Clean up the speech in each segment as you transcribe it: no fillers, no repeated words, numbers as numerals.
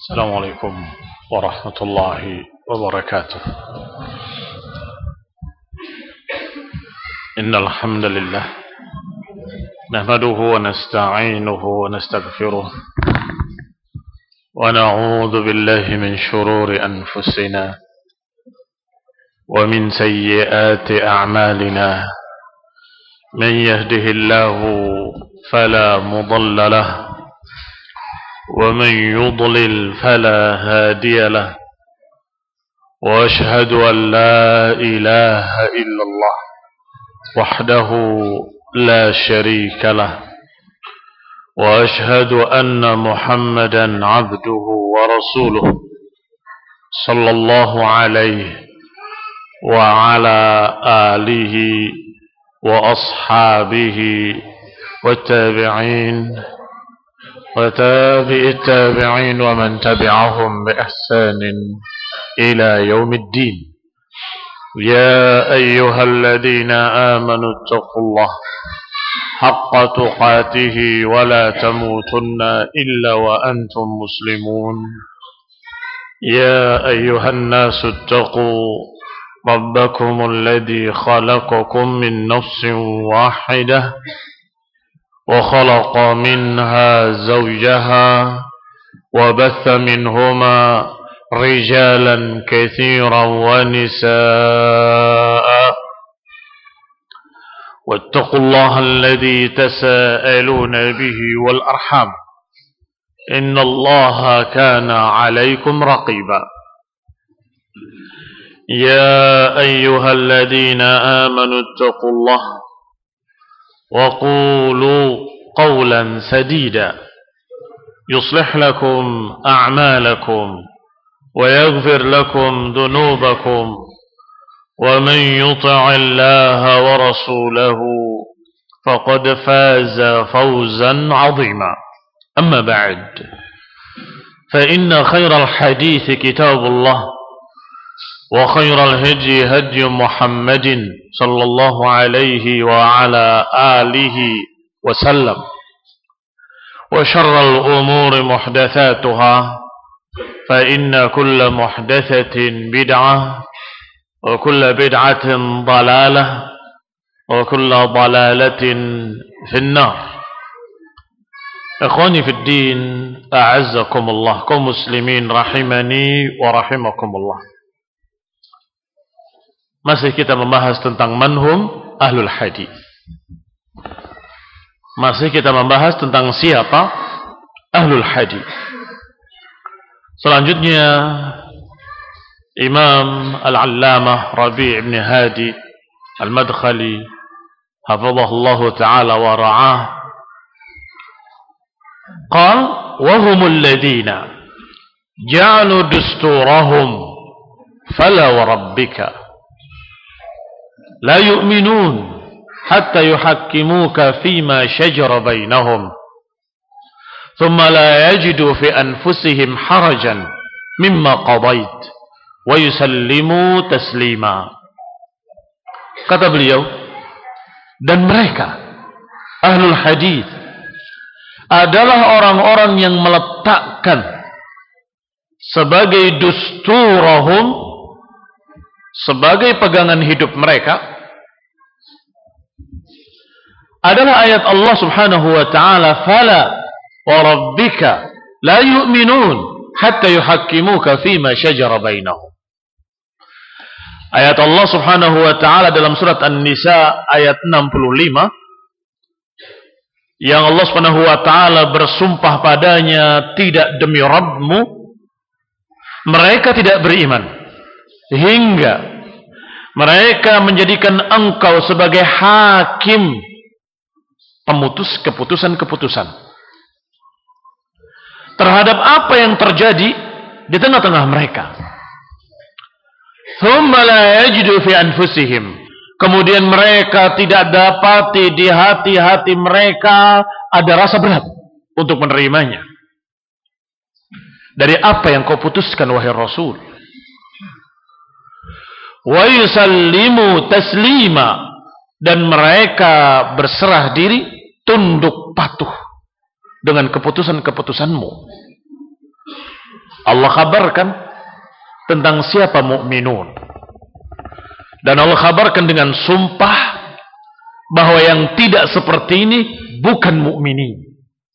السلام عليكم ورحمة الله وبركاته. إن الحمد لله نحمده ونستعينه ونستغفره ونعوذ بالله من شرور أنفسنا ومن سيئات أعمالنا. من يهده الله فلا مضل له ومن يضلل فلا هادي له، وأشهد أن لا إله إلا الله وحده لا شريك له، وأشهد أن محمدا عبده ورسوله صلى الله عليه وعلى آله وأصحابه والتابعين وتابع التابعين ومن تبعهم بإحسان إلى يوم الدين. يا أيها الذين آمنوا اتقوا الله حق تقاته ولا تموتن إلا وأنتم مسلمون. يا أيها الناس اتقوا ربكم الذي خلقكم من نفس واحدة وخلق منها زوجها وبث منهما رجالا كثيرا ونساء، واتقوا الله الذي تساءلون به والأرحام إن الله كان عليكم رقيبا. يا أيها الذين آمنوا اتقوا الله وقولوا قولا سديدا يصلح لكم أعمالكم ويغفر لكم ذنوبكم، ومن يطع الله ورسوله فقد فاز فوزا عظيما. أما بعد، فإن خير الحديث كتاب الله، وخير الهدي هدي محمد صلى الله عليه وعلى آله وسلم، وشر الأمور محدثاتها، فإن كل محدثة بدعة، وكل بدعة ضلالة، وكل ضلالة في النار. إخواني في الدين، أعزكم الله، kaum muslimin rahimani wa rahimakumullah. Masih kita membahas tentang manhum ahlul hadis. Masih kita membahas tentang siapa ahlul hadis. Selanjutnya Imam Al-Allamah Rabi' ibn Hadi Al-Madkhali hafizahullahu ta'ala wa ra'ah qal wa humul ladhina ja'alu dusturahum fala wa rabbika لا يؤمنون حتى يحكموك فيما شجر بينهم ثم لا يجدوا في أنفسهم حرجا مما قضيت ويسلموا تسليما. Kata beliau, dan mereka ahlul hadis adalah orang-orang yang meletakkan sebagai dusturahum, sebagai pegangan hidup mereka adalah ayat Allah Subhanahu wa ta'ala, fala wa rabbika la yu'minun hatta yuhakkimuka fima shajara bainahum. Ayat Allah Subhanahu wa ta'ala dalam surat An-Nisa ayat 65 yang Allah Subhanahu wa ta'ala bersumpah padanya, tidak demi Rabbmu mereka tidak beriman hingga mereka menjadikan engkau sebagai hakim, pemutus keputusan-keputusan terhadap apa yang terjadi di tengah-tengah mereka. Thumma la yajidu fi anfusihim, kemudian mereka tidak dapati di hati-hati mereka ada rasa berat untuk menerimanya dari apa yang kau putuskan wahai Rasul. Wa yusallimu taslima, dan mereka berserah diri, tunduk patuh dengan keputusan-keputusanmu. Allah kabarkan tentang siapa mukminun. Dan Allah kabarkan dengan sumpah bahwa yang tidak seperti ini bukan mukminin.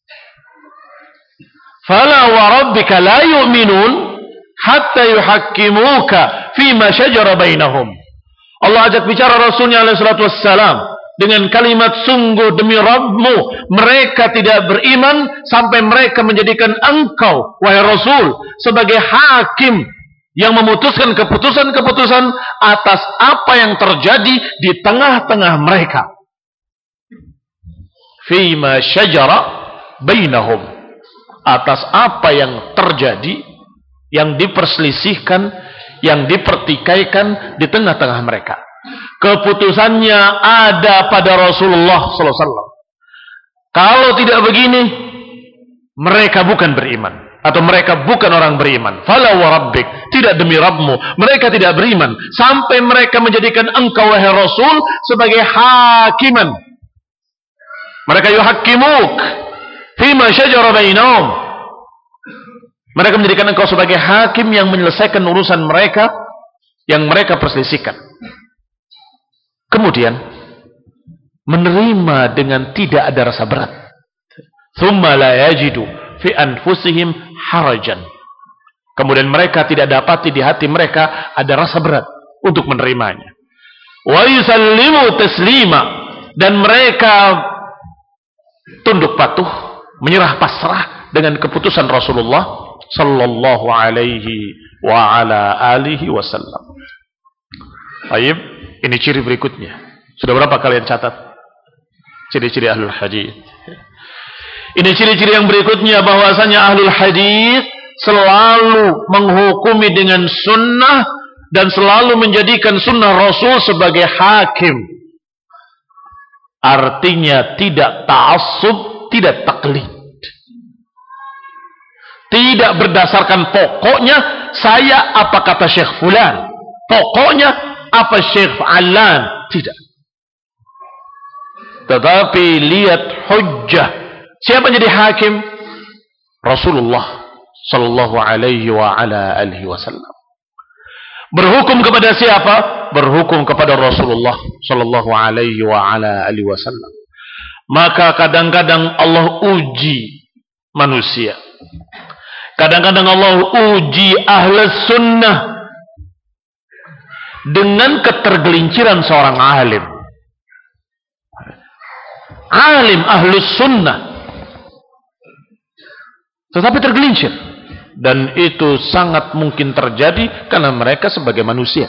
Fala wa rabbika la yu'minun hatta yuhakkimuka fima syajara bainahum. Allah ajak bicara Rasulnya alaihi salatu wassalam dengan kalimat sungguh demi Rabbmu, mereka tidak beriman sampai mereka menjadikan engkau, wahai Rasul, sebagai hakim yang memutuskan keputusan-keputusan atas apa yang terjadi di tengah-tengah mereka. Fima syajara bainahum. Atas apa yang terjadi, yang diperselisihkan, yang dipertikaikan di tengah-tengah mereka. Keputusannya ada pada Rasulullah sallallahu alaihi wasallam. Kalau tidak begini, mereka bukan beriman, atau mereka bukan orang beriman. Fala wa rabbik, tidak demi Rabbmu, mereka tidak beriman sampai mereka menjadikan engkau wahai Rasul sebagai hakiman. Mereka yuhakkimuk fima syajara bainahum. Mereka menjadikan engkau sebagai hakim yang menyelesaikan urusan mereka yang mereka perselisihkan. Kemudian menerima dengan tidak ada rasa berat. Thumma la yajidu fi anfusihim harajan. Kemudian mereka tidak dapati di hati mereka ada rasa berat untuk menerimanya. Wa yusallimu taslima, dan mereka tunduk patuh, menyerah pasrah dengan keputusan Rasulullah sallallahu alaihi wa ala alihi wasallam. Baik, ini ciri berikutnya. Sudah berapa kalian catat? Ciri-ciri ahlul hadis. Ini ciri-ciri yang berikutnya, bahwasanya ahlul hadis selalu menghukumi dengan sunnah dan selalu menjadikan sunnah Rasul sebagai hakim. Artinya tidak ta'assub, tidak taklid. Tidak berdasarkan pokoknya saya apa kata Syekh Fulan, pokoknya apa Syekh Alan, tidak. Tetapi lihat hujjah. Siapa jadi hakim? Rasulullah sallallahu alaihi wa ala alihi wasallam. Berhukum kepada siapa? Berhukum kepada Rasulullah sallallahu alaihi wa ala alihi wasallam. Maka kadang-kadang Allah uji manusia. Kadang-kadang Allah uji ahlus sunnah dengan ketergelinciran seorang alim. Alim ahlus sunnah, tetapi tergelincir. Dan itu sangat mungkin terjadi karena mereka sebagai manusia.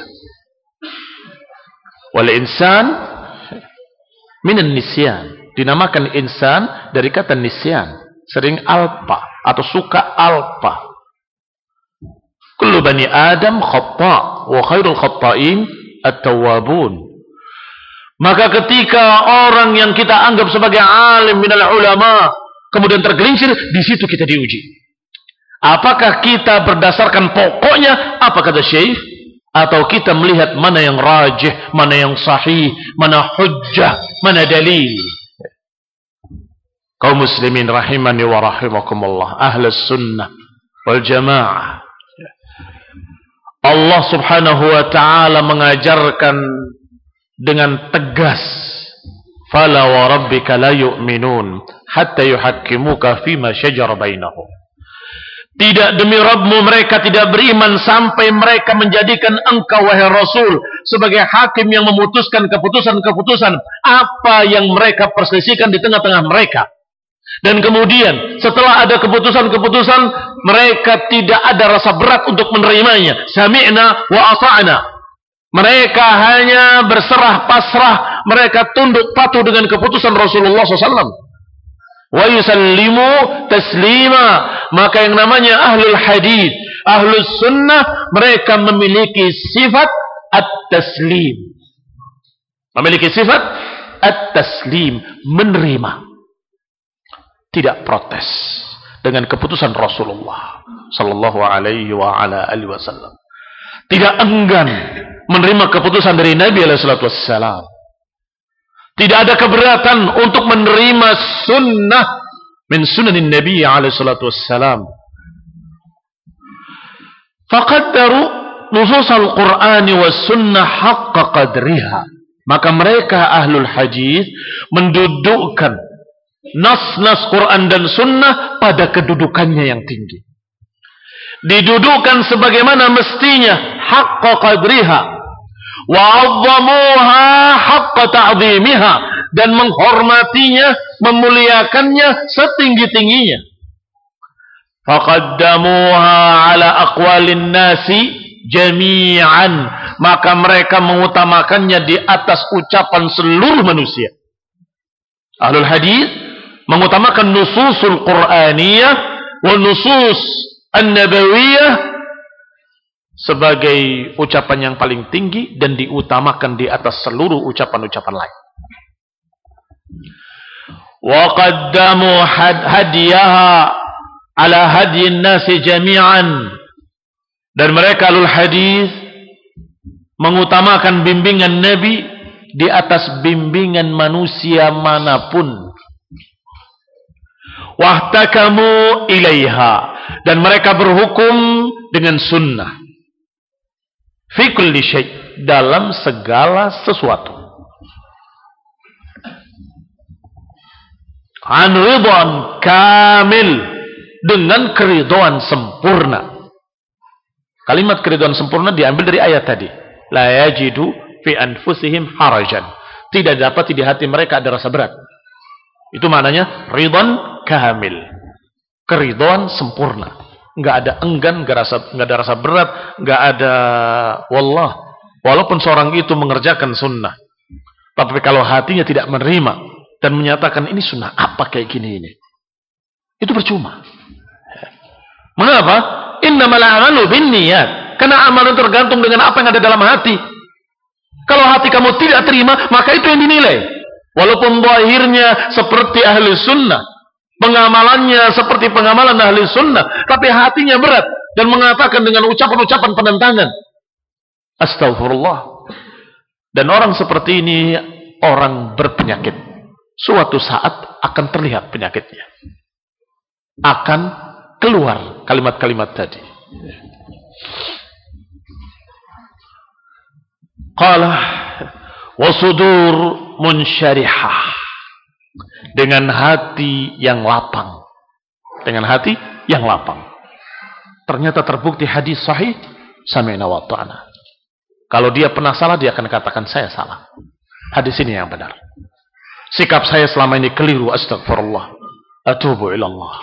Wal insan minan nisyan. Dinamakan insan dari kata nisyan. Sering alpa atau suka alpa. Kullu bani Adam khata' wa khairul khata'in at-tawwabun. Maka ketika orang yang kita anggap sebagai alim minal ulama kemudian tergelincir, di situ kita diuji. Apakah kita berdasarkan pokoknya apa kata syekh, atau kita melihat mana yang rajih, mana yang sahih, mana hujjah, mana dalil. Kaum muslimin rahimani wa rahimakumullah, ahlus sunnah wal jamaah. Allah subhanahu wa ta'ala mengajarkan dengan tegas, fala wa rabbika la yu'minun hatta yuhakkimuka fima syajara bainahum. Tidak, demi Rabbmu mereka tidak beriman sampai mereka menjadikan engkau wahai Rasul sebagai hakim yang memutuskan keputusan-keputusan apa yang mereka perselisihkan di tengah-tengah mereka. Dan kemudian setelah ada keputusan-keputusan, mereka tidak ada rasa berat untuk menerimanya. Sami'na wa ata'na. Mereka hanya berserah pasrah, mereka tunduk patuh dengan keputusan Rasulullah SAW. Wa yusallimu taslima. Maka yang namanya ahlul hadis, ahlus sunnah, mereka memiliki sifat at-taslim. Memiliki sifat at-taslim, menerima. Tidak protes dengan keputusan Rasulullah sallallahu alaihi wa ala alihi wasallam. Tidak enggan menerima keputusan dari Nabi alaihi salatu wassalam. Tidak ada keberatan untuk menerima sunnah min sunanin Nabi alaihi salatu wassalam. Faqaddaru nusus al-Qur'ani was sunnah haqqa qadriha. Maka mereka ahlul hadis mendudukkan nas-nas Quran dan sunnah pada kedudukannya yang tinggi. Didudukkan sebagaimana mestinya, haqqa qadriha wa 'azzamuha haqqa ta'zimiha, dan menghormatinya, memuliakannya setinggi-tingginya. Faqaddamuha 'ala aqwalin nasi jami'an, maka mereka mengutamakannya di atas ucapan seluruh manusia. Ahlul hadis mengutamakan nususul Qur'aniyah wa nusus an-nabawiyah sebagai ucapan yang paling tinggi dan diutamakan di atas seluruh ucapan-ucapan lain. Wa qaddamu hadiyaha ala hadyin nasi jami'an, dan mereka ahlul hadis mengutamakan bimbingan Nabi di atas bimbingan manusia manapun. Wahtakamu ilaiha, dan mereka berhukum dengan sunnah. Fi kulli syai', dalam segala sesuatu. An ridwan kamil, dengan keridhaan sempurna. Kalimat keridhaan sempurna diambil dari ayat tadi. La yajidu fi anfusihim harajan. Tidak dapat di hati mereka ada rasa berat. Itu maknanya ridwan kamil. Keridhaan sempurna. Enggak ada enggan, enggak ada rasa berat, enggak ada walaupun seorang itu mengerjakan sunnah. Tapi kalau hatinya tidak menerima dan menyatakan ini sunnah apa kayak gini ini, itu percuma. Mengapa? Innamal a'malu binniyat. Karena amalan tergantung dengan apa yang ada dalam hati. Kalau hati kamu tidak terima, maka itu yang dinilai. Walaupun zahirnya seperti ahli sunnah, pengamalannya seperti pengamalan ahli sunnah, tapi hatinya berat dan mengatakan dengan ucapan-ucapan penentangan. Astagfirullah. Dan orang seperti ini orang berpenyakit. Suatu saat akan terlihat penyakitnya. Akan keluar kalimat-kalimat tadi. Qala wasudur munsyarihah, dengan hati yang lapang. Dengan hati yang lapang. Ternyata terbukti hadis sahih, sami'na wa ta'na. Kalau dia pernah salah, dia akan katakan saya salah. Hadis ini yang benar. Sikap saya selama ini keliru, astagfirullah, atubu ilallah.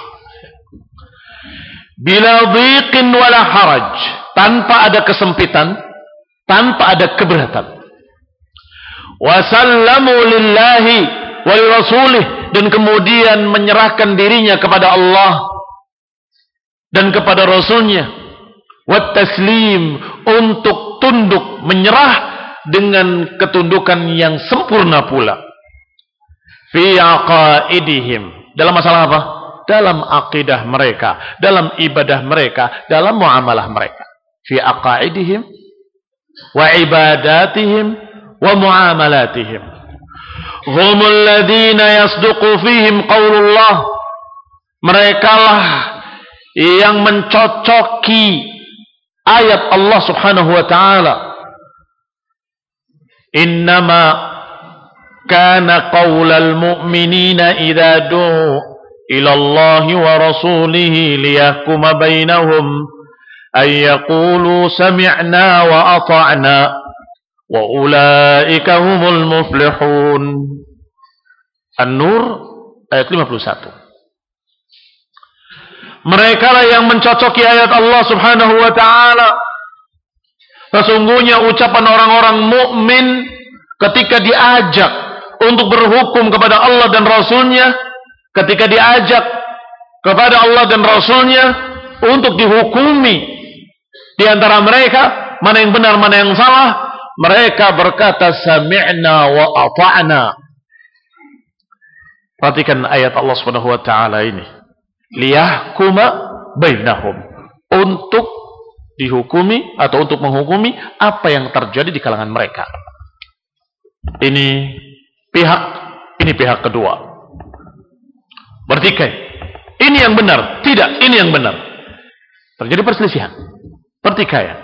Bila dhiqin wala haraj, tanpa ada kesempitan, tanpa ada keberatan. Wasallamu lillahi wa lirasulih, dan kemudian menyerahkan dirinya kepada Allah dan kepada Rasulnya. Wat taslim, untuk tunduk, menyerah dengan ketundukan yang sempurna pula. Fi aqaidihim, dalam masalah apa? Dalam akidah mereka, dalam ibadah mereka, dalam muamalah mereka. Fi aqaidihim wa ibadatihim wa muamalatihim. Humul ladzina yasduqu fihim qaulullah. Merekalah yang mencocoki ayat Allah Subhanahu wa taala. Innama kana qaulal mu'minina idza du'u ila Allah wa rasulihi liyahkuma bainahum ay yaqulu sami'na wa ata'na wa ulaika humul muflihun. An-Nur ayat 51. Mereka lah yang mencocoki ayat Allah Subhanahu wa taala. Sesungguhnya ucapan orang-orang mukmin ketika diajak untuk berhukum kepada Allah dan Rasulnya, ketika diajak kepada Allah dan Rasulnya untuk dihukumi di antara mereka, mana yang benar, mana yang salah, mereka berkata sami'na wa ata'na. Perhatikan ayat Allah Subhanahu wa taala ini. Liyahkuma bainahum, untuk dihukumi atau untuk menghukumi apa yang terjadi di kalangan mereka. Ini pihak kedua. Bertikai. Ini yang benar, tidak, ini yang benar. Terjadi perselisihan. Pertikaian.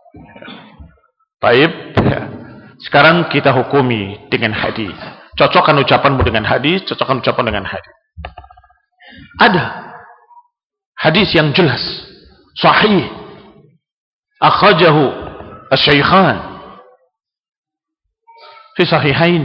Baik. Sekarang kita hukumi dengan hadis. Cocokkan ucapanmu dengan hadis, cocokkan ucapan dengan hadis. Ada hadis yang jelas, sahih, akhrajahu asy-syaikhan fi sahihain.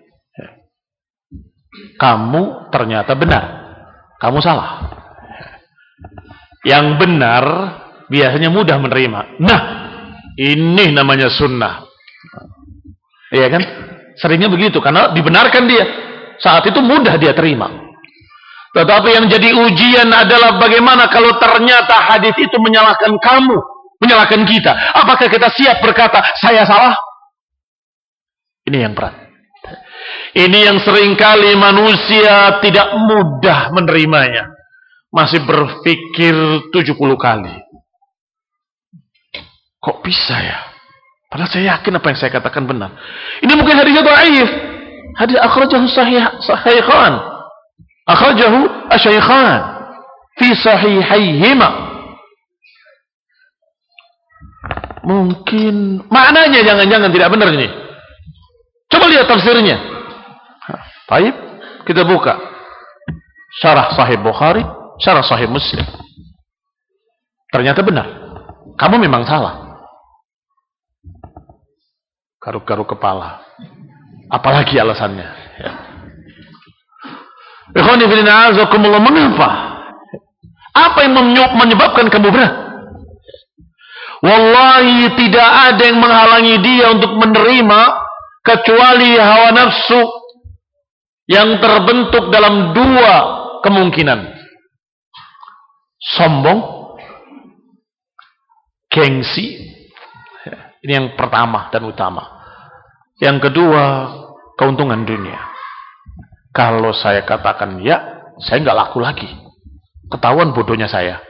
Kamu ternyata benar, kamu salah. Yang benar biasanya mudah menerima. Nah, ini namanya sunnah. Iya kan? Seringnya begitu karena dibenarkan dia. Saat itu mudah dia terima. Tetapi yang jadi ujian adalah bagaimana kalau ternyata hadis itu menyalahkan kamu, menyalahkan kita. Apakah kita siap berkata saya salah? Ini yang berat. Ini yang seringkali manusia tidak mudah menerimanya. Masih berpikir 70 kali. Kok bisa ya? Padahal saya yakin apa yang saya katakan benar. Ini mungkin hadisnya dhaif. Hadis akhrajahu sahihah. Akhrajahu asy-syaikhan fi sahihaihima. Mungkin maknanya jangan-jangan tidak benar ini. Coba lihat tafsirnya. Baik, kita buka syarah Sahih Bukhari, syarah Sahih Muslim. Ternyata benar. Kamu memang salah. Garuk-garuk kepala. Apalagi alasannya. Ikhwani fillah, azakumullah, mengapa? Apa yang menyebabkan kamu berat? Wallahi tidak ada yang menghalangi dia untuk menerima kecuali hawa nafsu yang terbentuk dalam dua kemungkinan. Sombong, gengsi. Ini yang pertama dan utama. Yang kedua, keuntungan dunia. Kalau saya katakan ya, saya nggak laku lagi. Ketahuan bodohnya saya.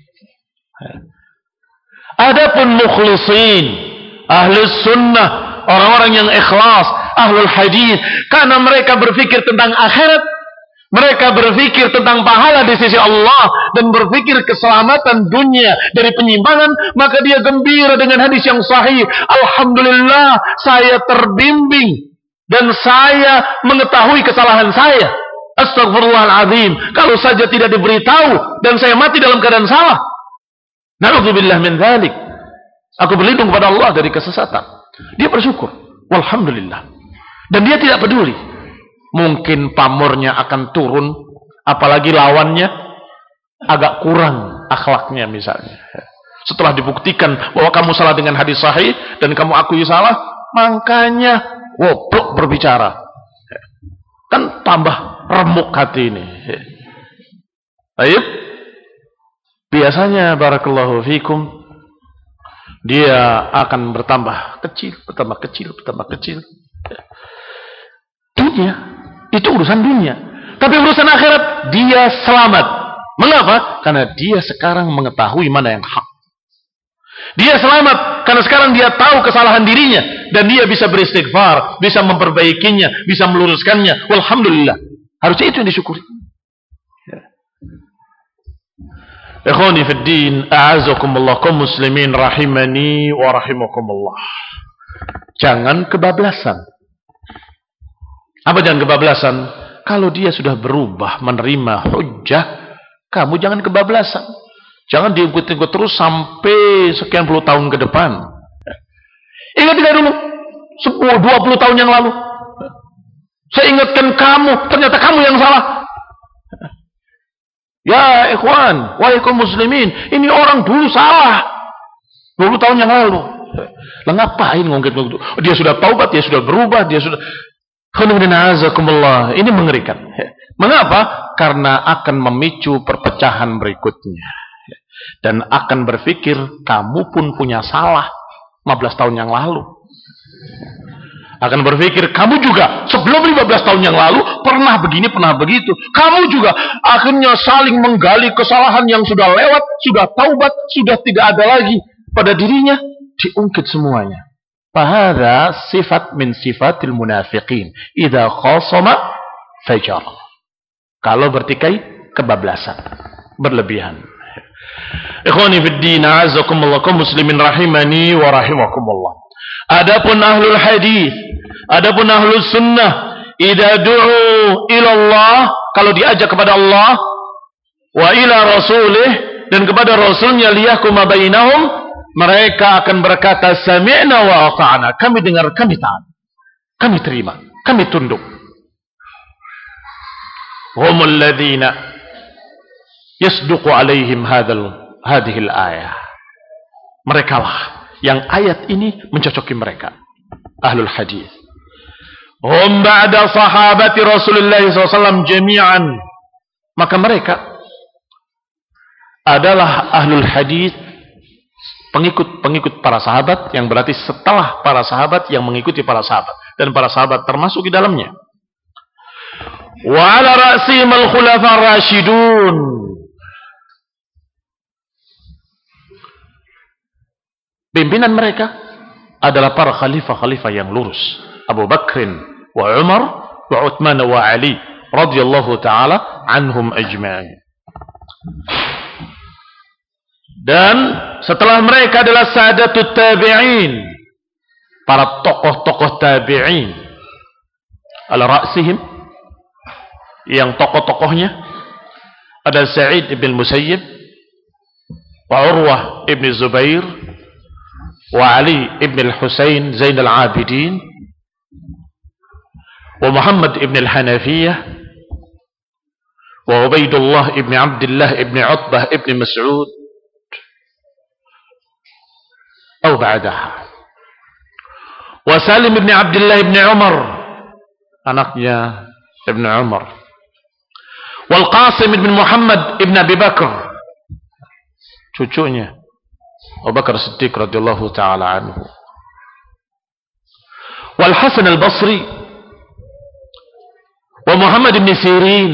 Adapun mukhlisin, ahli sunnah, orang-orang yang ikhlas, ahlul hadis, karena mereka berpikir tentang akhirat, mereka berpikir tentang pahala di sisi Allah dan berpikir keselamatan dunia dari penyimpangan, maka dia gembira dengan hadis yang sahih. Alhamdulillah, saya terbimbing dan saya mengetahui kesalahan saya. Astagfirullahaladzim. Kalau saja tidak diberitahu dan saya mati dalam keadaan salah. Na'udzubillah min dzalik. Aku berlindung kepada Allah dari kesesatan. Dia bersyukur. Walhamdulillah. Dan dia tidak peduli. Mungkin pamornya akan turun, apalagi lawannya agak kurang akhlaknya misalnya. Setelah dibuktikan bahwa kamu salah dengan hadis sahih dan kamu akui salah, makanya woblok berbicara. Kan tambah remuk hati ini. Baik. Biasanya barakallahu fikum dia akan bertambah kecil, bertambah kecil, bertambah kecil. Dunia itu urusan dunia. Tapi urusan akhirat dia selamat. Mengapa? Karena dia sekarang mengetahui mana yang hak. Dia selamat karena sekarang dia tahu kesalahan dirinya dan dia bisa beristighfar, bisa memperbaikinya, bisa meluruskannya. Walhamdulillah. Harusnya itu yang disyukuri. Ikhwani fid din, a'azakumullah, kaum muslimin rahimani wa rahimakumullah. Jangan kebablasan. Apa jangan kebablasan? Kalau dia sudah berubah menerima hujjah, kamu jangan kebablasan. Jangan diikut-ikut terus sampai sekian puluh tahun ke depan. Ingat tidak dulu 10-20 tahun yang lalu saya ingatkan kamu, ternyata kamu yang salah. Ya ikhwan, wahai kaum muslimin, ini orang dulu salah 20 tahun yang lalu. Lah ngapain ngungkit-ngungkit? Dia sudah taubat, dia sudah berubah, dia sudah. Ini mengerikan. Mengapa? Karena akan memicu perpecahan berikutnya. Dan akan berpikir kamu pun punya salah 15 tahun yang lalu. Akan berpikir kamu juga sebelum 15 tahun yang lalu pernah begini, pernah begitu. Kamu juga akhirnya saling menggali kesalahan yang sudah lewat, sudah taubat, sudah tidak ada lagi pada dirinya, diungkit semuanya. Fahadha sifat min sifatil munafiqin. Idza khasama fajar. Kalau bertikai, kebablasan, berlebihan. Ikhwani fid din, a'azzakumullah, kaum muslimin rahimani wa rahimakumullah. Adapun ahlul hadis, adapun ahlus sunnah, idza du'u ila Allah, kalau diajak kepada Allah, wa ila rasulih, dan kepada rasulnya, liyahkuma bainahum, mereka akan berkata sami'na wa ata'na, kami dengar, kami taat, kami terima, kami tunduk. Humul ladzina yasduqu alaihim hadhihi al-ayah. Merekalah yang ayat ini mencocoki mereka, ahlul hadis. Hum ba'da sahabati Rasulullah SAW jami'an. Maka mereka adalah ahlul hadis, pengikut para sahabat, yang berarti setelah para sahabat yang mengikuti para sahabat, dan para sahabat termasuk di dalamnya. Wa ala ra'sihim al-khulafa ar-rasyidun. Pimpinan mereka adalah para khalifah-khalifah yang lurus, Abu Bakrin wa Umar wa Uthman wa Ali radhiyallahu ta'ala anhum ajma'in. Dan setelah mereka adalah sadatut tabi'in, para tokoh-tokoh tabi'in. Ala ra'sihim, yang tokoh-tokohnya ada Sa'id ibn Musayyib wa Urwah ibn Zubair wa Ali ibn al-Husayn Zain al-Abidin wa Muhammad ibn al-Hanafiyah wa Ubaidullah ibn Abdullah ibn Utbah ibn Mas'ud atau ba'daha, wa Salim ibn Abdullah ibn Umar, anaknya ibn Umar, wal Qasim ibn Muhammad ibn Abi Bakr, cucunya Abu Bakar Siddiq radhiyallahu ta'ala anhu, wal Hasan al-Basri, wa Muhammad ibn Sirin,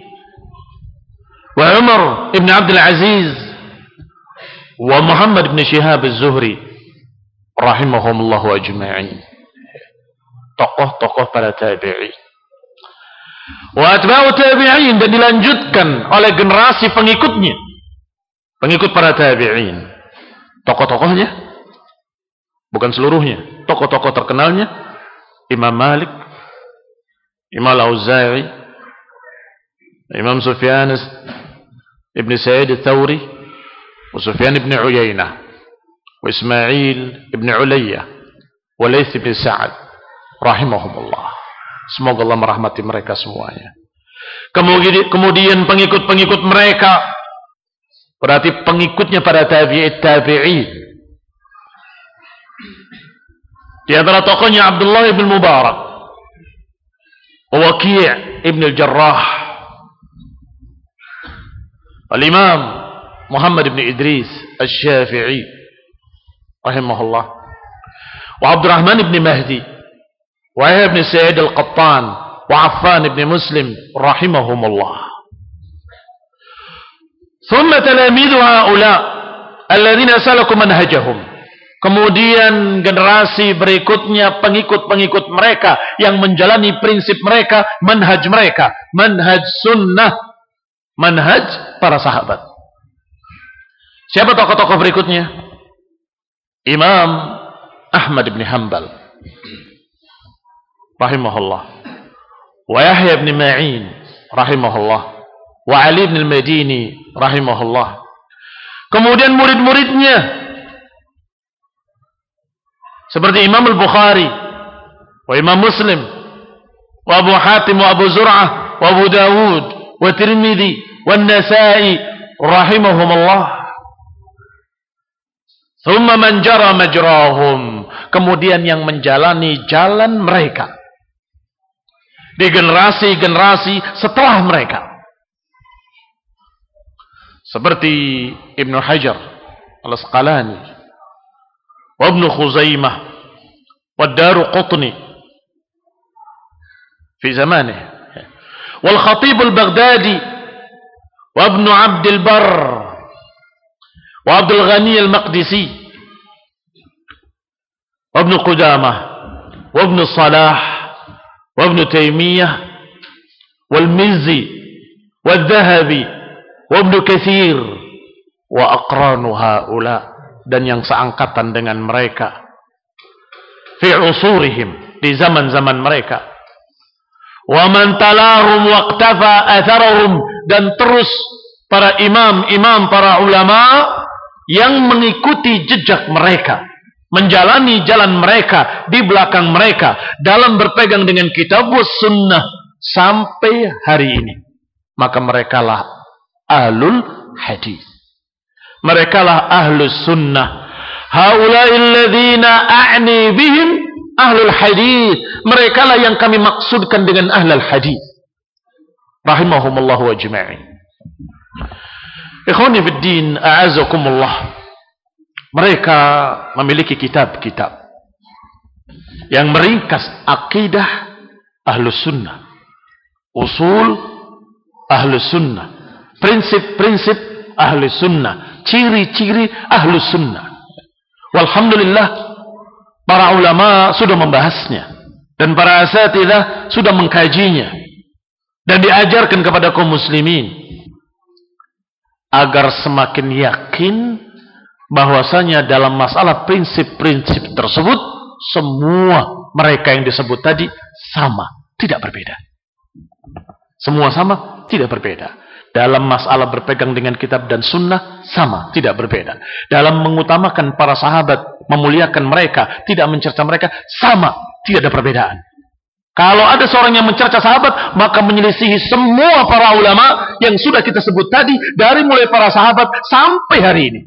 wa Umar ibn Abdul Aziz, wa Muhammad ibn Shihab az-Zuhri rahimahumullahu ajma'in. Tokoh-tokoh para tabi'in. Wa atba'u tabi'in, dan dilanjutkan oleh generasi pengikutnya, pengikut para tabi'in. Tokoh-tokohnya, bukan seluruhnya, tokoh-tokoh terkenalnya, Imam Malik, Imam Al-Auza'i, Imam Sufyan ibn Sa'id al-Thawri, wa Sufyan ibn Uyainah, wa Ismail ibn Ulayya, wa Laits ibn Sa'ad rahimahumullah. Semoga Allah merahmati mereka semuanya. Kemudian pengikut-pengikut mereka, berarti pengikutnya pada tabi'in. Di antara tokohnya Abdullah ibn Mubarak, Waqi' ibn al-Jarrah, Al-Imam Muhammad ibn Idris al-Syafi'i rahimahullah, wa Abdurrahman ibn Mahdi, wa Yahya ibn Sa'id al-Qattan, wa Affan ibn Muslim rahimahumullah. ثم تلاميذ هؤلاء الذين سلكوا منهجهم. Kemudian generasi berikutnya, pengikut-pengikut mereka yang menjalani prinsip mereka, manhaj sunnah, manhaj para sahabat. Siapa tokoh-tokoh berikutnya? Imam Ahmad bin Hanbal rahimahullah, wa Yahya bin Ma'in rahimahullah, wa Ali bin al-Madini rahimahullah. Kemudian murid-muridnya seperti Imam Al-Bukhari, wa Imam Muslim, wa Abu Hatim, wa Abu Zur'ah, wa Abu Dawud, wa Tirmidzi, wa Nasa'i rahimahumullah. Thumma man jara majrahum, kemudian yang menjalani jalan mereka di generasi-generasi setelah mereka, seperti Ibnu Hajar Al-Asqalani, wa Ibnu Khuzaimah, wa Daruqutni fi zamanih, wal Khatib al-Baghdadi, wa Ibnu Abd al-Barr, wa Abdul Ghani al-Maqdisi, wa Ibnu Qudamah, wa Ibnu Salah, wa Ibnu Taymiyah, wal Mizzi, wal Dhahabi, wa Ibnu Katsir, wa aqranu haula, dan yang seangkatan dengan mereka, fi usurihim, di zaman-zaman mereka, wa man talahum waqtafa atharahum, dan terus para imam-imam, para ulama yang mengikuti jejak mereka, menjalani jalan mereka di belakang mereka dalam berpegang dengan kitab was sunnah sampai hari ini, maka merekalah ahlul hadis, merekalah ahlus sunnah. Haula'il ladzina a'ni bihim ahlul hadis, merekalah yang kami maksudkan dengan ahlul hadis rahimahumullahu ajma'in. Ikhwani fid din, a'azakumullah, mereka memiliki kitab-kitab yang meringkas akidah ahlus sunnah, usul ahlus sunnah, prinsip-prinsip ahlus sunnah, ciri-ciri ahlus sunnah. Walhamdulillah, para ulama sudah membahasnya dan para asatidzah sudah mengkajinya dan diajarkan kepada kaum muslimin agar semakin yakin bahwasanya dalam masalah prinsip-prinsip tersebut semua mereka yang disebut tadi sama, tidak berbeda. Semua sama, tidak berbeda. Dalam masalah berpegang dengan kitab dan sunnah sama, tidak berbeda. Dalam mengutamakan para sahabat, memuliakan mereka, tidak mencerca mereka, sama, tidak ada perbedaan. Kalau ada seorang yang mencerca sahabat, maka menyelisihi semua para ulama yang sudah kita sebut tadi, dari mulai para sahabat sampai hari ini.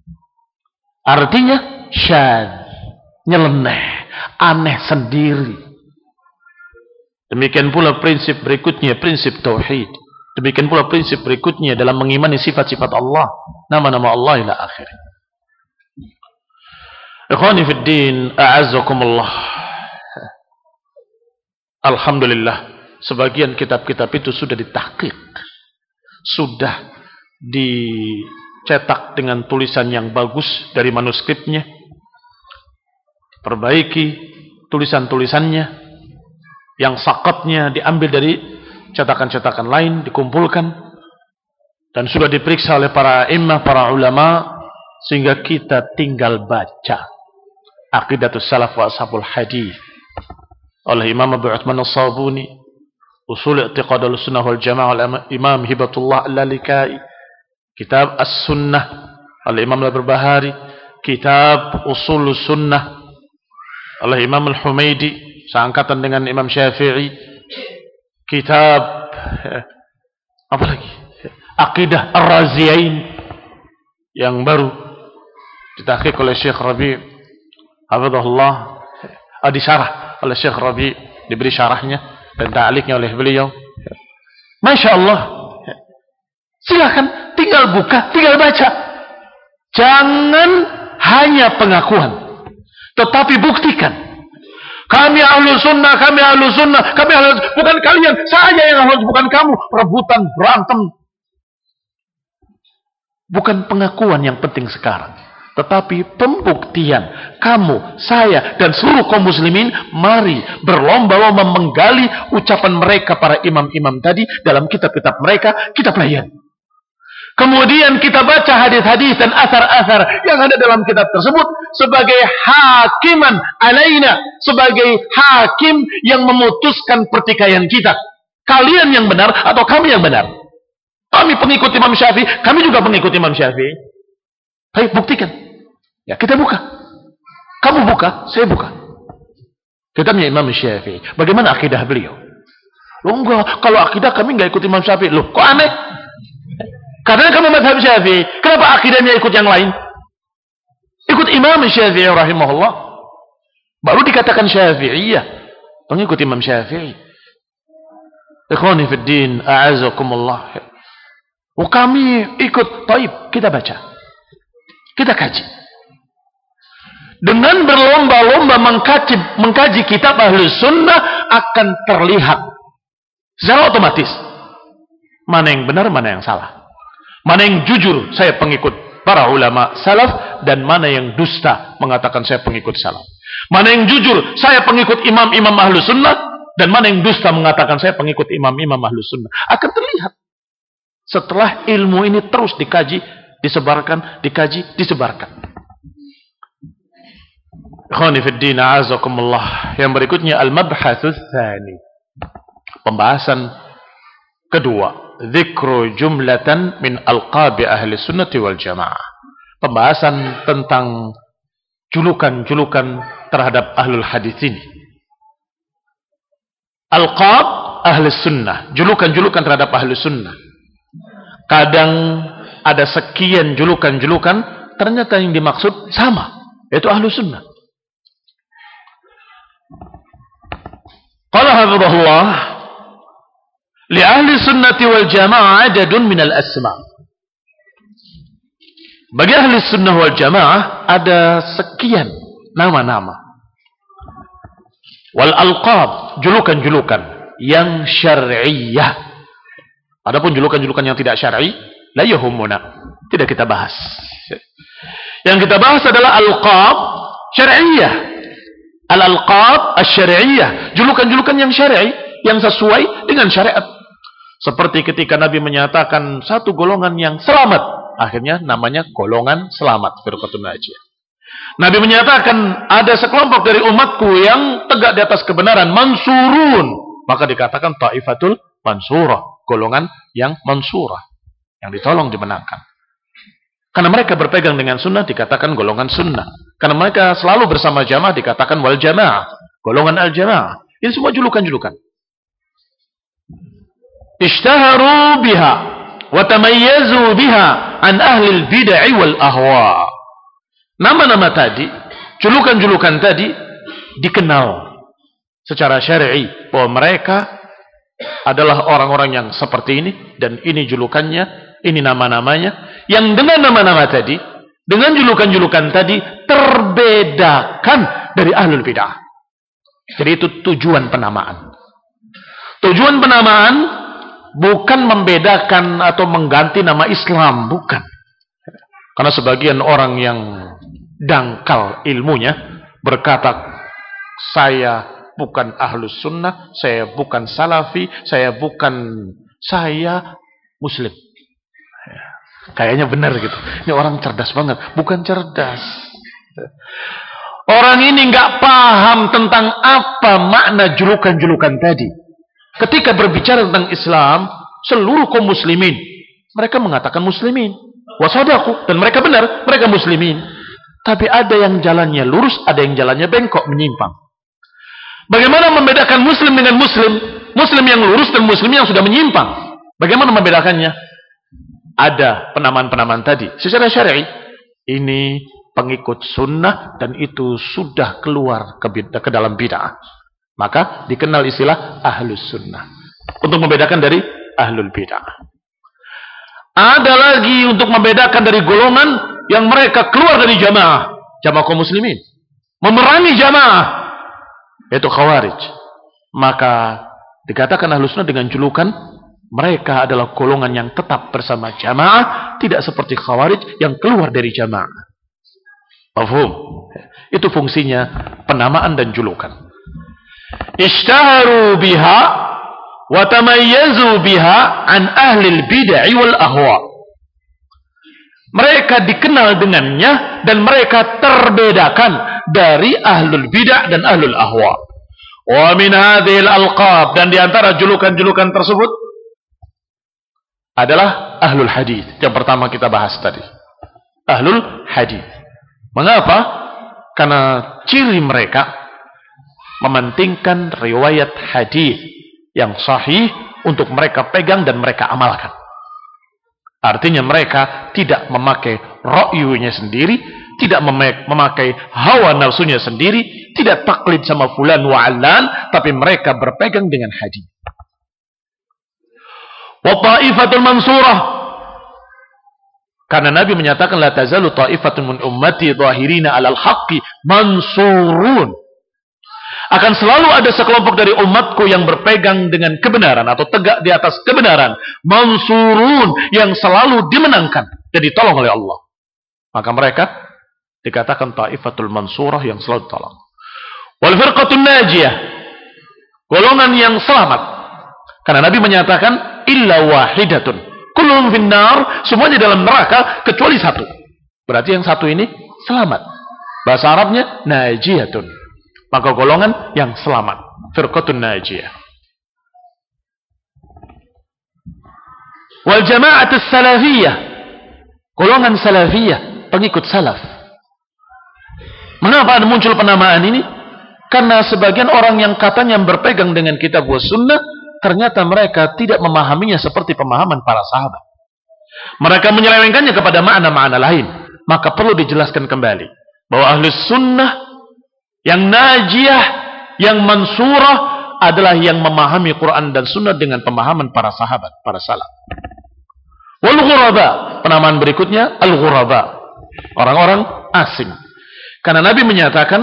Artinya syadz, nyeleneh, aneh sendiri. Demikian pula prinsip berikutnya, prinsip tauhid. Demikian pula prinsip berikutnya dalam mengimani sifat-sifat Allah, nama-nama Allah ila akhir. Ikhwani fid din, a'azzakumullah. Alhamdulillah, sebagian kitab-kitab itu sudah ditahqiq, sudah dicetak dengan tulisan yang bagus dari manuskripnya, perbaiki tulisan-tulisannya, yang sakatnya diambil dari cetakan-cetakan lain, dikumpulkan dan sudah diperiksa oleh para imam, para ulama, sehingga kita tinggal baca Aqidatus Salaf wa Ashabul Hadis oleh Imam Abu Uthman As-Sabuni, Usul I'tiqad Ahlussunnah wal Jamaah oleh Imam Hibatullah Al-Lalikai, Kitab As-Sunnah oleh Imam Al-Barbahari, Kitab Usul Sunnah oleh Imam Al-Humaidi, seangkatan dengan Imam Syafi'i, Kitab apa lagi? Aqidah Ar-Raziyain yang baru ditahqiq oleh Syekh Rabi' hafizahullah, disyarah oleh Syekh Rabi', diberi syarahnya dan ta'liqnya oleh beliau. Masya Allah, silakan tinggal buka, tinggal baca. Jangan hanya pengakuan, tetapi buktikan. Kami ahlu sunnah, kami ahlu sunnah, kami ahlu sunnah. Bukan kalian, saya yang ahlu sunnah, bukan kamu. Rebutan, berantem. Bukan pengakuan yang penting sekarang, tetapi pembuktian. Kamu, saya, dan seluruh kaum muslimin, mari berlomba-lomba menggali ucapan mereka, para imam-imam tadi, dalam kitab-kitab mereka, kita pelajari. Kemudian kita baca hadis-hadis dan asar-asar yang ada dalam kitab tersebut sebagai hakiman alaina, sebagai hakim yang memutuskan pertikaian kita. Kalian yang benar atau kami yang benar? Kami pengikut Imam Syafi'i, kami juga pengikut Imam Syafi'i. Baik, buktikan. Ya, kita buka. Kamu buka, saya buka. Kitabnya Imam Syafi'i. Bagaimana akidah beliau? Loh enggak, kalau akidah kami enggak ikut Imam Syafi'i. Loh, kok aneh? Karena kamu mazhab Syafi'i, kenapa akidahnya ikut yang lain? Ikut Imam Syafi'i rahimahullah. Baru dikatakan Syafi'iyah, pengikut Imam Syafi'i. Ikhwani fid din, a'azakumullah. Kami ikut, taib, kita baca. Kita kaji. Dengan berlomba-lomba mengkaji kitab Ahlus Sunnah akan terlihat secara otomatis mana yang benar, mana yang salah. Mana yang jujur, saya pengikut para ulama salaf, dan mana yang dusta mengatakan saya pengikut salaf. Mana yang jujur, saya pengikut imam-imam Ahlus Sunnah, dan mana yang dusta mengatakan saya pengikut imam-imam Ahlus Sunnah. Akan terlihat setelah ilmu ini terus dikaji disebarkan, dikaji, disebarkan. Ikhwani fid din, a'azakumullah. Yang berikutnya al-mabhatsus tsani. Pembahasan kedua, dzikru jumlatan min alqabi ahli sunnati wal jamaah. Pembahasan tentang julukan-julukan terhadap ahlul hadis ini. Alqab ahli sunnah, julukan-julukan terhadap ahli sunnah. Kadang ada sekian julukan-julukan, ternyata yang dimaksud sama, yaitu ahli sunnah. Qala hafizahullah, li ahli sunnati wal jamaah adadun minal asma. Bagi ahli sunnah wal jamaah ada sekian nama-nama. Wal alqab, julukan-julukan yang syar'iyyah. Adapun julukan-julukan yang tidak syar'i, la yahumuna, tidak kita bahas. Yang kita bahas adalah alqab syar'iyyah. Al-alqab asy-syar'iyyah, julukan-julukan yang syar'i, yang sesuai dengan syariat. Seperti ketika Nabi menyatakan satu golongan yang selamat, akhirnya namanya golongan selamat, firqatun najiyah. Nabi menyatakan ada sekelompok dari umatku yang tegak di atas kebenaran, mansurun, maka dikatakan taifatul mansurah, golongan yang mansurah, yang ditolong, dimenangkan. Karena mereka berpegang dengan sunnah dikatakan golongan sunnah. Karena mereka selalu bersama jamaah dikatakan wal jamaah, golongan al jamaah. Ini semua julukan-julukan. Ishtaharu biha wa tamayyazu biha an ahli al-bid'ah wal ahwa. Nama-nama tadi, julukan-julukan tadi dikenal secara syar'i bahwa mereka adalah orang-orang yang seperti ini, dan ini julukannya, ini nama-namanya, yang dengan nama-nama tadi, dengan julukan-julukan tadi terbedakan dari ahlul bid'ah. Jadi itu tujuan penamaan. Tujuan penamaan bukan membedakan atau mengganti nama Islam, bukan. Karena sebagian orang yang dangkal ilmunya berkata, saya bukan ahlus sunnah, saya bukan salafi, saya muslim. Kayaknya benar gitu. Ini orang cerdas banget. Bukan cerdas. Orang ini nggak paham tentang apa makna julukan-julukan tadi. Ketika berbicara tentang Islam, seluruh kaum muslimin, mereka mengatakan muslimin. Wasadaku, dan mereka benar, mereka muslimin. Tapi ada yang jalannya lurus, ada yang jalannya bengkok, menyimpang. Bagaimana membedakan muslim dengan muslim? Muslim yang lurus dan muslim yang sudah menyimpang. Bagaimana membedakannya? Ada penamaan-penamaan tadi. Secara syar'i, ini pengikut sunnah dan itu sudah keluar ke dalam bid'ah. Maka dikenal istilah ahlus sunnah. Untuk membedakan dari ahlul bid'ah. Ada lagi untuk membedakan dari golongan yang mereka keluar dari jamaah kaum muslimin, memerangi jamaah, yaitu khawarij. Maka dikatakan ahlus sunnah dengan julukan mereka adalah golongan yang tetap bersama jamaah, tidak seperti khawarij yang keluar dari jamaah. Paham? Itu fungsinya penamaan dan julukan. Ishtaharu biha wa tamayyazu biha an ahlil bid'ah wal ahwa. Mereka dikenal dengannya dan mereka terbedakan dari ahlul bid'ah dan ahlul ahwa. Wa min hadhil alqab, dan di antara julukan-julukan tersebut adalah ahlul hadis. Yang pertama kita bahas tadi. Ahlul hadis. Mengapa? Karena ciri mereka mementingkan riwayat hadis yang sahih untuk mereka pegang dan mereka amalkan. Artinya mereka tidak memakai ra'yunya sendiri, tidak memakai hawa nafsunya sendiri, tidak taklid sama fulan wa allan, tapi mereka berpegang dengan hadis. Wa ta'ifatul mansurah, karena Nabi menyatakan la tazalu ta'ifatun min ummati zahirina 'alal haqqi mansurun. Akan selalu ada sekelompok dari umatku yang berpegang dengan kebenaran atau tegak di atas kebenaran, mansurun, yang selalu dimenangkan dan ditolong oleh Allah. Maka mereka dikatakan ta'ifatul mansurah, yang selalu ditolong. Wal firqatun najiyah, golongan yang selamat. Karena Nabi menyatakan illa wahidatun Kulluhum finnar, semuanya dalam neraka kecuali satu. Berarti yang satu ini selamat. Bahasa Arabnya najiyatun. Maka golongan yang selamat. Firqatun najiyah. Wal jama'atus salafiyah. Golongan salafiyah, pengikut salaf. Mengapa muncul penamaan ini? Karena sebagian orang yang katanya berpegang dengan kitab wa sunnah, ternyata mereka tidak memahaminya seperti pemahaman para sahabat. Mereka menyelewengkannya kepada makna-makna lain. Maka perlu dijelaskan kembali bahwa ahlus sunnah yang najiyah, yang mansurah adalah yang memahami Quran dan sunnah dengan pemahaman para sahabat, para salaf. Wal ghuraba, penamaan berikutnya al-ghuraba, orang-orang asing. Karena Nabi menyatakan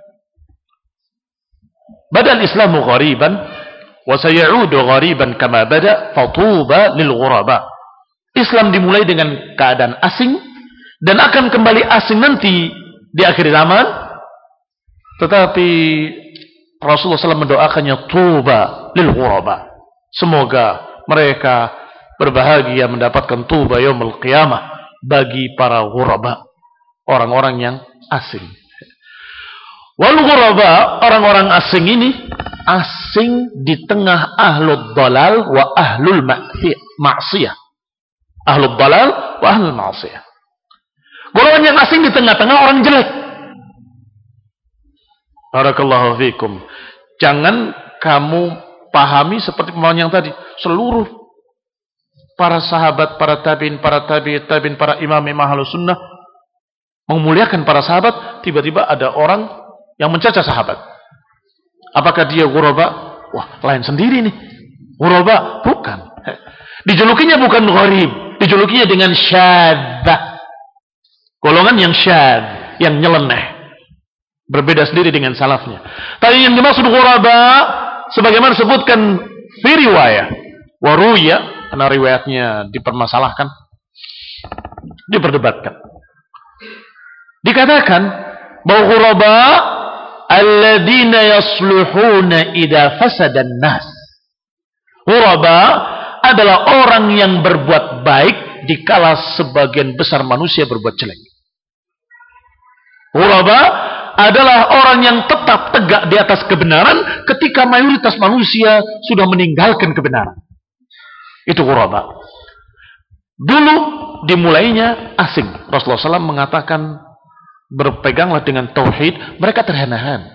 badal Islamu ghariban wa sayaudu ghariban kama bada fatuba lil ghuraba. Islam dimulai dengan keadaan asing dan akan kembali asing nanti di akhir zaman. Tetapi Rasulullah SAW mendoakannya tuba lil ghuraba. Semoga mereka berbahagia mendapatkan tuba yaumul qiyamah bagi para ghuraba, orang-orang yang asing. Wal ghuraba, orang-orang asing ini asing di tengah ahlul dalal wa ahlul ma'siyah. Ahlul dalal wa ahlul ma'siyah. Golongan yang asing di tengah-tengah orang jelek. Barakallahu fikum. Jangan kamu pahami seperti pemahaman yang tadi. Seluruh para sahabat, para tabi'in, para imam ahlus sunnah memuliakan para sahabat. Tiba-tiba ada orang yang mencaci sahabat. Apakah dia ghuraba? Wah, lain sendiri nih. Ghuraba? Bukan. Dijulukinya bukan gharib. Dijulukinya dengan syadzah. Golongan yang syadz, yang nyeleneh. Berbeda sendiri dengan salafnya. Tadi yang dimaksud ghuraba, sebagaimana disebutkan fi riwayah. Waruya, karena riwayatnya dipermasalahkan. Diperdebatkan. Dikatakan bahwa ghuraba alladzina yasluhuna idza fasada an-nas. Ghuraba adalah orang yang berbuat baik dikala sebagian besar manusia berbuat jelek. Ghuraba adalah orang yang tetap tegak di atas kebenaran ketika mayoritas manusia sudah meninggalkan kebenaran. Itu ghuraba. Dulu dimulainya asing. Rasulullah SAW mengatakan berpeganglah dengan tauhid. Mereka terheran-heran.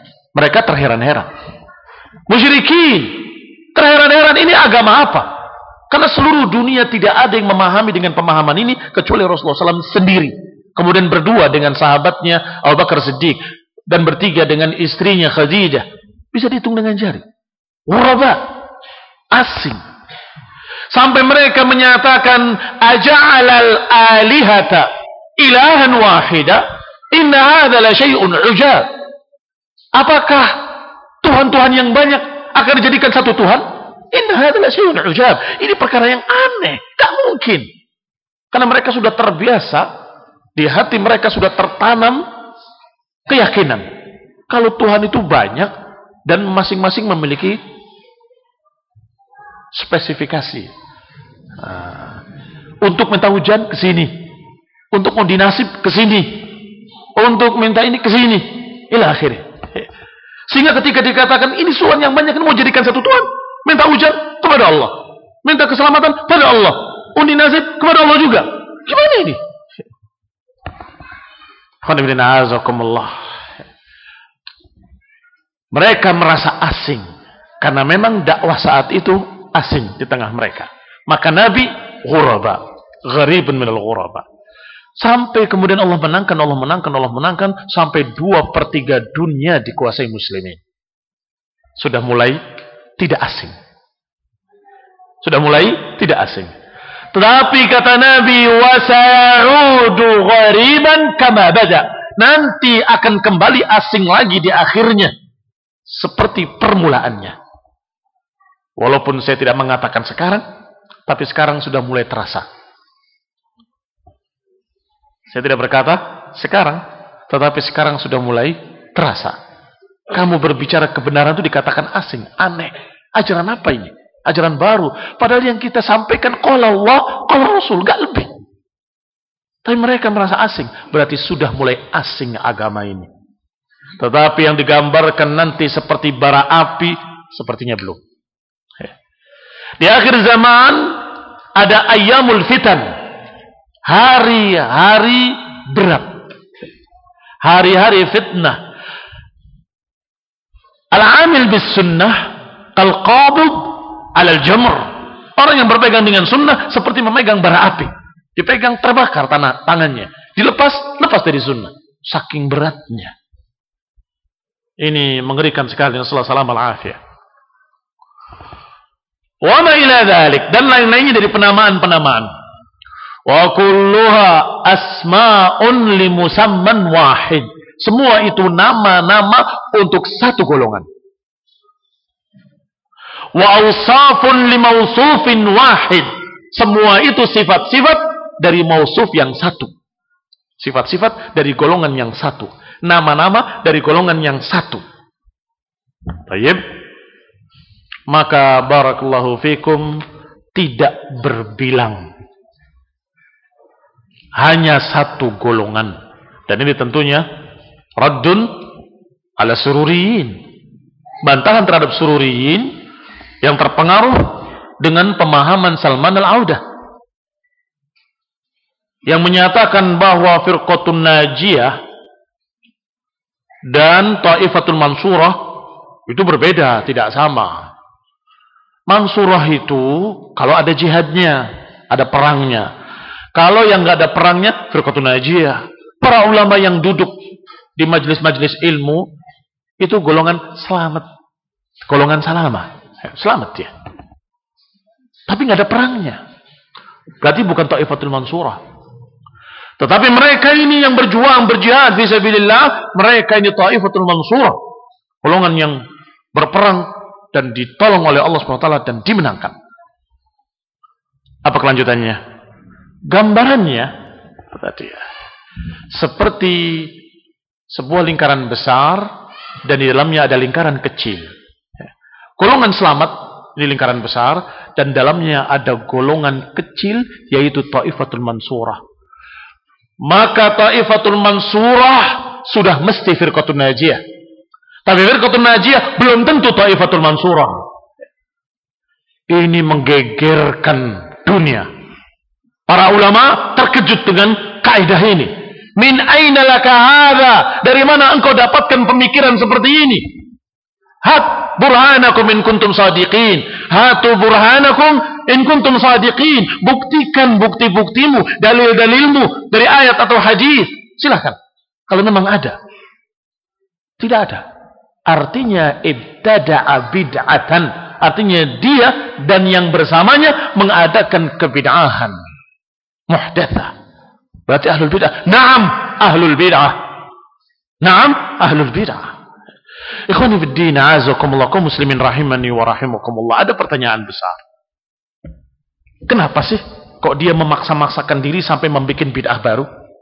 Musyrikin terheran-heran, ini agama apa? Karena seluruh dunia tidak ada yang memahami dengan pemahaman ini kecuali Rasulullah SAW sendiri. Kemudian berdua dengan sahabatnya Abu Bakar Siddiq dan bertiga dengan istrinya Khadijah. Bisa dihitung dengan jari. Ghuraba, asing. Sampai mereka menyatakan aja'alal alihata ilahan wahida inna hadza la syai'un ujab. Apakah Tuhan-Tuhan yang banyak akan dijadikan satu Tuhan? Inna hadza la syai'un ujab. Ini perkara yang aneh, tak mungkin. Karena mereka sudah terbiasa, di hati mereka sudah tertanam keyakinan kalau Tuhan itu banyak dan masing-masing memiliki spesifikasi. Untuk minta hujan ke sini, untuk mau dinasib ke sini, untuk minta ini ke sini, ila akhirnya. Sehingga ketika dikatakan ini Tuhan yang banyak, ini mau jadikan satu Tuhan, minta hujan kepada Allah, minta keselamatan kepada Allah, undi nasib kepada Allah juga. Gimana ini? Mereka merasa asing karena memang dakwah saat itu asing di tengah mereka. Maka Nabi ghuraba, gharibun minal ghuraba. Sampai kemudian Allah menangkan sampai 2/3 dunia dikuasai muslimin. Sudah mulai tidak asing. Tetapi kata Nabi wasa'udu ghariban kama bada. Nanti akan kembali asing lagi di akhirnya seperti permulaannya. Walaupun saya tidak mengatakan sekarang, tapi sekarang sudah mulai terasa. Saya tidak berkata sekarang, tetapi sekarang sudah mulai terasa. Kamu berbicara kebenaran itu dikatakan asing, aneh. Ajaran apa ini? ajaran baru. Padahal yang kita sampaikan qala Allah, qala Rasul, gak lebih. Tapi mereka merasa asing. Berarti sudah mulai asing agama ini. Tetapi yang digambarkan nanti seperti bara api, sepertinya belum. Di akhir zaman ada ayyamul fitan. Hari-hari berat. Hari-hari fitnah. Al-amil bis sunnah kal-qabid alal jamr. Orang yang berpegang dengan sunnah seperti memegang bara api. Dipegang terbakar tangannya. Dilepas, lepas dari sunnah. Saking beratnya. Ini mengerikan sekali. Rasulullah SAW al-afiyah. Wa ma ila dhalik. Dan lain-lainnya dari penamaan-penamaan. Wa kulluha asma'un li musamman wahid. Semua itu nama-nama untuk satu golongan. Wa awsafun li mausufin wahid. Semua itu sifat-sifat dari mausuf yang satu. Sifat-sifat dari golongan yang satu. Nama-nama dari golongan yang satu. Baik. Maka barakallahu fikum tidak berbilang. Hanya satu golongan. Dan ini tentunya raddun ala sururiyin. Bantahan terhadap sururiyin yang terpengaruh dengan pemahaman Salman al-Audah. Yang menyatakan bahwa firqatun najiyah dan ta'ifatul mansurah itu berbeda, tidak sama. Mansurah itu kalau ada jihadnya, ada perangnya. Kalau yang nggak ada perangnya, firqatun najiyah. Para ulama yang duduk di majelis-majelis ilmu itu golongan selamat, golongan selamat ya. Tapi nggak ada perangnya. Berarti bukan ta'ifatul mansurah. Tetapi mereka ini yang berjuang, berjihad fisabilillah, mereka ini ta'ifatul mansurah. Golongan yang berperang dan ditolong oleh Allah SWT dan dimenangkan. Apa kelanjutannya? Gambarannya tadi ya. Seperti sebuah lingkaran besar dan di dalamnya ada lingkaran kecil. Golongan selamat ini lingkaran besar dan dalamnya ada golongan kecil yaitu ta'ifatul mansurah. Maka ta'ifatul mansurah sudah mesti firqatun najiyah. Tapi firqatun najiyah belum tentu ta'ifatul mansurah. Ini menggegerkan dunia. Para ulama terkejut dengan kaidah ini. Min aina laka hadza? Dari mana engkau dapatkan pemikiran seperti ini? Hat burhanakum in kuntum sadiqin. Hatu burhanakum in kuntum sadiqin. Buktikan bukti-buktimu, dalil-dalilmu dari ayat atau hadis. Silakan. Kalau memang ada. Tidak ada. Artinya ibtada'a bid'atan. Artinya dia dan yang bersamanya mengadakan kebid'ahan. Muhdatsah. Berarti ahlul bid'ah. Naam ahlul bid'ah. Naam ahlul bid'ah. Ikhwani fiddin, a'azakumullah, kaum muslimin rahimani wa rahimakumullah. Ada pertanyaan besar. Kenapa sih kok dia memaksa-maksakan diri sampai membuat bid'ah baru?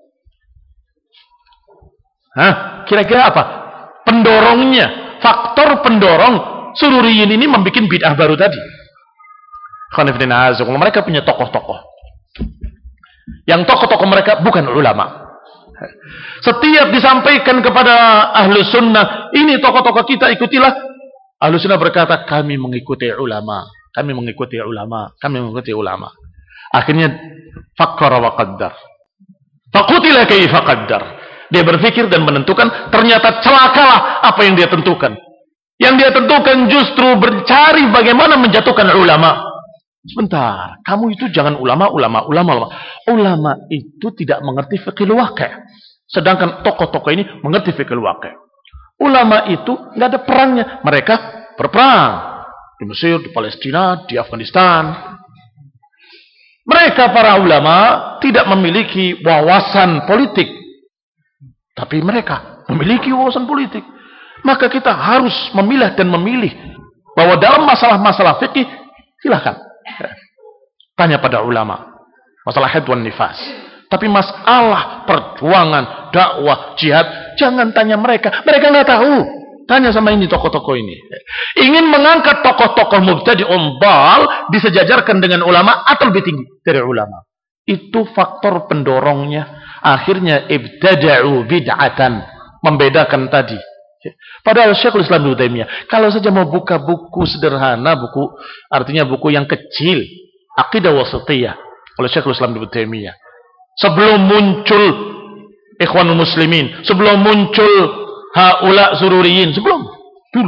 Kira-kira apa? Pendorongnya, faktor pendorong sururiyin ini membuat bid'ah baru tadi. Ikhwani fiddin, a'azakumullah. Mereka punya tokoh-tokoh. Yang tokoh-tokoh mereka bukan ulama. Setiap disampaikan kepada ahlu sunnah, ini tokoh-tokoh kita ikutilah. Ahlu sunnah berkata, kami mengikuti ulama. Kami mengikuti ulama. Kami mengikuti ulama. Akhirnya, fakkara wa qaddar. Faqutila kaifa qaddar. Dia berpikir dan menentukan, ternyata celakalah apa yang dia tentukan. Yang dia tentukan justru mencari bagaimana menjatuhkan ulama. Sebentar, kamu itu jangan ulama. Ulama itu tidak mengerti fiqhul waqi'. Sedangkan tokoh-tokoh ini mengerti fiqhul waqi'. Ulama itu nggak ada perangnya. Mereka berperang di Mesir, di Palestina, di Afghanistan. Mereka para ulama tidak memiliki wawasan politik. Tapi mereka memiliki wawasan politik. Maka kita harus memilah dan memilih bahwa dalam masalah-masalah fikih silahkan tanya pada ulama masalah haid wan nifas. Tapi masalah perjuangan, dakwah, jihad jangan tanya mereka. Mereka nggak tahu. Tanya sama ini tokoh-tokoh ini. Ingin mengangkat tokoh-tokoh mubtadi'un dhal disejajarkan dengan ulama atau lebih tinggi dari ulama. Itu faktor pendorongnya. Akhirnya ibtada'u bid'atan. Membedakan tadi. Padahal Syekhul Islam Ibnu Taimiyah kalau saja mau buka buku sederhana, artinya buku yang kecil, Aqidah Wasithiyah oleh Syekhul Islam Ibnu Taimiyah. Sebelum muncul Ikhwanul Muslimin, sebelum muncul haula sururiyin, sebelum dulu.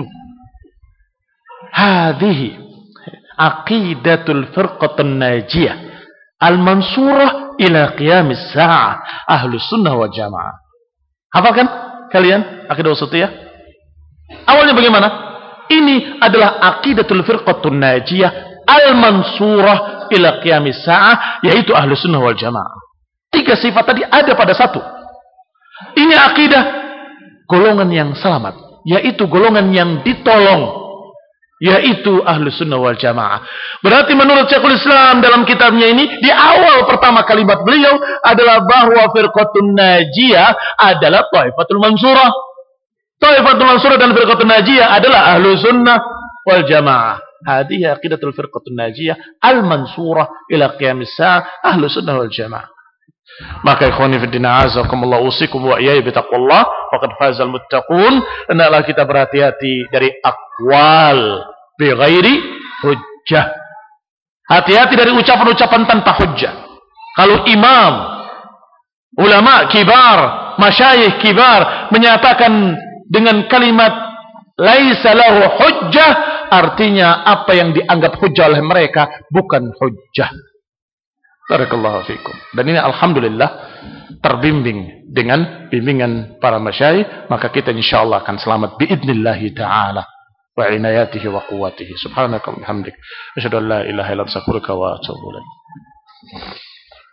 Hadhihi aqidatul firqatun najiyah al-mansurah ila qiyamis sa'ah ahlus sunnah wal jamaah. Hafalkan kalian Aqidah Wasithiyah? Awalnya bagaimana? Ini adalah aqidatul firqatun najiyah al-mansurah ila qiyamis sa'ah, yaitu ahlus sunnah wal jamaah. 3 sifat tadi ada pada satu. Ini akidah golongan yang selamat, yaitu golongan yang ditolong, yaitu ahlus sunnah wal jamaah. Berarti menurut Syekhul Islam dalam kitabnya ini, di awal pertama kalimat beliau adalah bahwa firqatun najiyah adalah thaifatul mansurah. Thaifatul mansurah dan firqatun najiyah adalah ahlus sunnah wal jamaah. Hadhihi aqidatul firqatun najiyah al-mansurah ila qiyamis sa'ah ahlus sunnah wal jamaah. Maka ikhwani fi din azakumullah usikum wa iyaya bitaqwallah faqad fazal muttaqun. Hendaklah kita berhati-hati dari aqwal bi ghairi hujjah. Hati-hati dari ucapan-ucapan tanpa hujjah. Kalau imam, ulama kibar, masyayikh kibar menyatakan dengan kalimat laisa lahu hujjah, artinya apa yang dianggap hujjah oleh mereka bukan hujjah. Barakallahu fikum. Dan ini alhamdulillah terbimbing dengan bimbingan para masyayikh, maka kita insyaallah akan selamat biidznillah taala wa inayatihi wa quwwatihi. Subhanakallahumma wa bihamdik asyhadu an la ilaha illa anta astaghfiruka wa atubu ilaik.